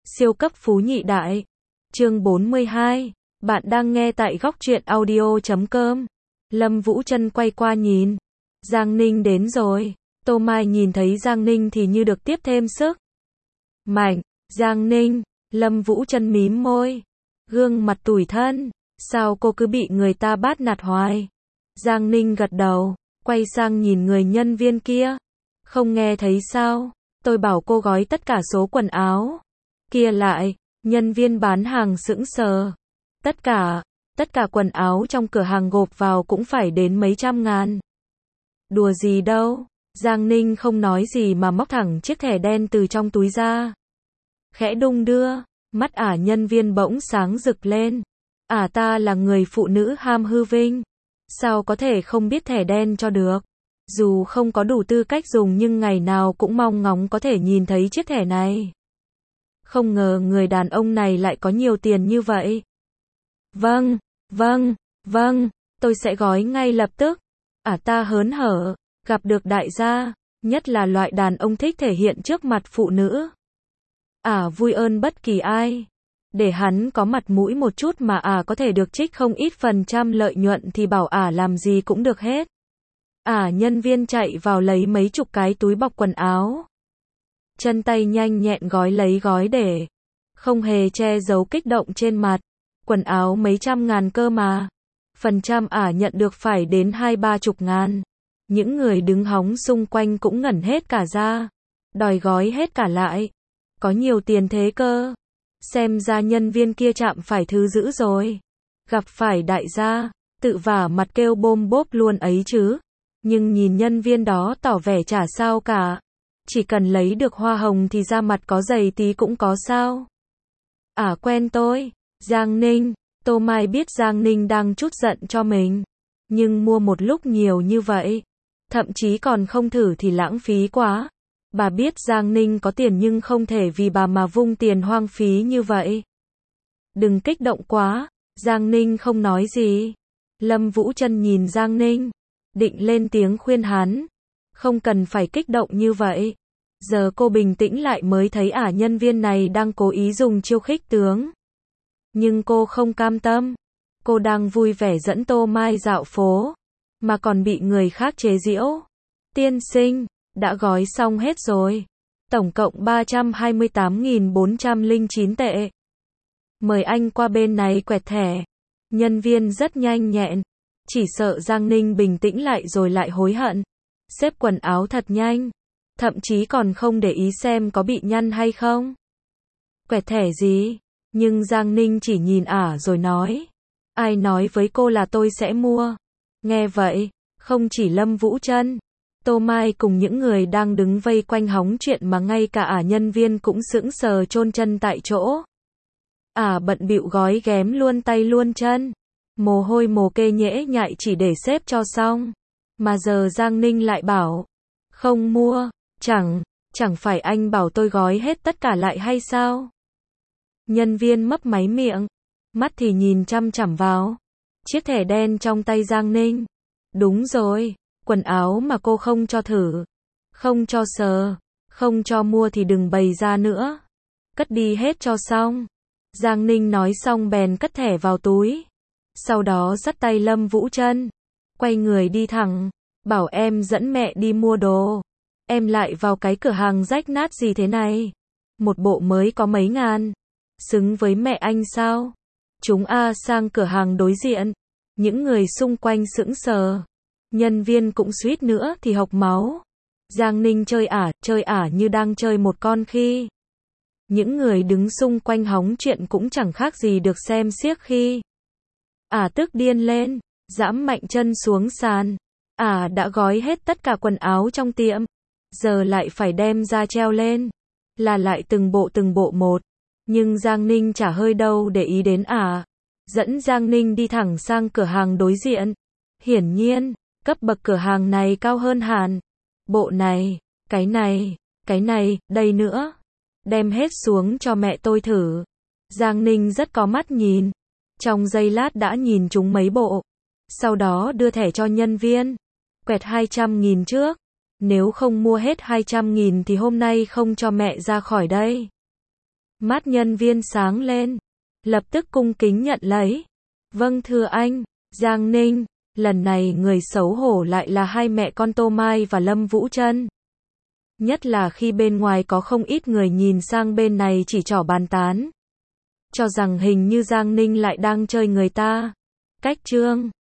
Siêu cấp phú nhị đại. Chương 42. Bạn đang nghe tại góc truyện audio.com. Lâm Vũ Trân quay qua nhìn. Giang Ninh đến rồi. Tô Mai nhìn thấy Giang Ninh thì như được tiếp thêm sức mạnh. Giang Ninh. Lâm Vũ Trân mím môi. Gương mặt tủi thân. Sao cô cứ bị người ta bắt nạt hoài? Giang Ninh gật đầu. Quay sang nhìn người nhân viên kia. Không nghe thấy sao? Tôi bảo cô gói tất cả số quần áo kia lại. Nhân viên bán hàng sững sờ. Tất cả quần áo trong cửa hàng gộp vào cũng phải đến mấy trăm ngàn. Đùa gì đâu. Giang Ninh không nói gì mà móc thẳng chiếc thẻ đen từ trong túi ra. Khẽ đung đưa, mắt nhân viên bỗng sáng rực lên. Ta là người phụ nữ ham hư vinh. Sao có thể không biết thẻ đen cho được? Dù không có đủ tư cách dùng nhưng ngày nào cũng mong ngóng có thể nhìn thấy chiếc thẻ này. Không ngờ người đàn ông này lại có nhiều tiền như vậy. Vâng, tôi sẽ gói ngay lập tức. Ta hớn hở, gặp được đại gia, nhất là loại đàn ông thích thể hiện trước mặt phụ nữ. Vui ơn bất kỳ ai. Để hắn có mặt mũi một chút mà có thể được trích không ít phần trăm lợi nhuận thì bảo làm gì cũng được hết. Nhân viên chạy vào lấy mấy chục cái túi bọc quần áo. Chân tay nhanh nhẹn gói lấy gói để. Không hề che giấu kích động trên mặt. Quần áo mấy trăm ngàn cơ mà. Phần trăm nhận được phải đến 20-30 ngàn. Những người đứng hóng xung quanh cũng ngẩn hết cả ra. Đòi gói hết cả lại. Có nhiều tiền thế cơ. Xem ra nhân viên kia chạm phải thứ dữ rồi. Gặp phải đại gia, tự vả mặt kêu bôm bốp luôn ấy chứ. Nhưng nhìn nhân viên đó tỏ vẻ chả sao cả. Chỉ cần lấy được hoa hồng thì da mặt có dày tí cũng có sao. Quen tôi. Giang Ninh. Tô Mai biết Giang Ninh đang chút giận cho mình. Nhưng mua một lúc nhiều như vậy. Thậm chí còn không thử thì lãng phí quá. Bà biết Giang Ninh có tiền nhưng không thể vì bà mà vung tiền hoang phí như vậy. Đừng kích động quá. Giang Ninh không nói gì. Lâm Vũ Trân nhìn Giang Ninh. Định lên tiếng khuyên hắn. Không cần phải kích động như vậy. Giờ cô bình tĩnh lại mới thấy nhân viên này đang cố ý dùng chiêu khích tướng. Nhưng cô không cam tâm. Cô đang vui vẻ dẫn Tô Mai dạo phố. Mà còn bị người khác chế giễu. Tiên sinh, đã gói xong hết rồi. Tổng cộng 328.409 tệ. Mời anh qua bên này quẹt thẻ. Nhân viên rất nhanh nhẹn. Chỉ sợ Giang Ninh bình tĩnh lại rồi lại hối hận. Xếp quần áo thật nhanh. Thậm chí còn không để ý xem có bị nhăn hay không. Quẹt thẻ gì? Nhưng Giang Ninh chỉ nhìn rồi nói. Ai nói với cô là tôi sẽ mua? Nghe vậy, không chỉ Lâm Vũ Trân, Tô Mai cùng những người đang đứng vây quanh hóng chuyện mà ngay cả nhân viên cũng sững sờ chôn chân tại chỗ. Bận bịu gói ghém luôn tay luôn chân. Mồ hôi mồ kê nhễ nhại chỉ để xếp cho xong. Mà giờ Giang Ninh lại bảo. Không mua, chẳng phải anh bảo tôi gói hết tất cả lại hay sao? Nhân viên mấp máy miệng. Mắt thì nhìn chăm chằm vào chiếc thẻ đen trong tay Giang Ninh. Đúng rồi, quần áo mà cô không cho thử, không cho sờ, không cho mua thì đừng bày ra nữa. Cất đi hết cho xong. Giang Ninh nói xong bèn cất thẻ vào túi. Sau đó dắt tay Lâm Vũ Trân. Quay người đi thẳng. Bảo em dẫn mẹ đi mua đồ. Em lại vào cái cửa hàng rách nát gì thế này? Một bộ mới có mấy ngàn. Xứng với mẹ anh sao? Chúng sang cửa hàng đối diện. Những người xung quanh sững sờ. Nhân viên cũng suýt nữa thì hộc máu. Giang Ninh chơi như đang chơi một con khi. Những người đứng xung quanh hóng chuyện cũng chẳng khác gì được xem xiếc khi. Tức điên lên, giẫm mạnh chân xuống sàn. Đã gói hết tất cả quần áo trong tiệm. Giờ lại phải đem ra treo lên. Là lại từng bộ một. Nhưng Giang Ninh chả hơi đâu để ý đến Dẫn Giang Ninh đi thẳng sang cửa hàng đối diện. Hiển nhiên, cấp bậc cửa hàng này cao hơn hẳn. Bộ này, cái này, đây nữa. Đem hết xuống cho mẹ tôi thử. Giang Ninh rất có mắt nhìn. Trong giây lát đã nhìn chúng mấy bộ. Sau đó đưa thẻ cho nhân viên. Quẹt 200.000 trước. Nếu không mua hết 200.000 thì hôm nay không cho mẹ ra khỏi đây. Mắt nhân viên sáng lên, lập tức cung kính nhận lấy. Vâng thưa anh, Giang Ninh, lần này người xấu hổ lại là hai mẹ con Tô Mai và Lâm Vũ Trân. Nhất là khi bên ngoài có không ít người nhìn sang bên này chỉ trỏ bàn tán. Cho rằng hình như Giang Ninh lại đang chơi người ta. Cách trương.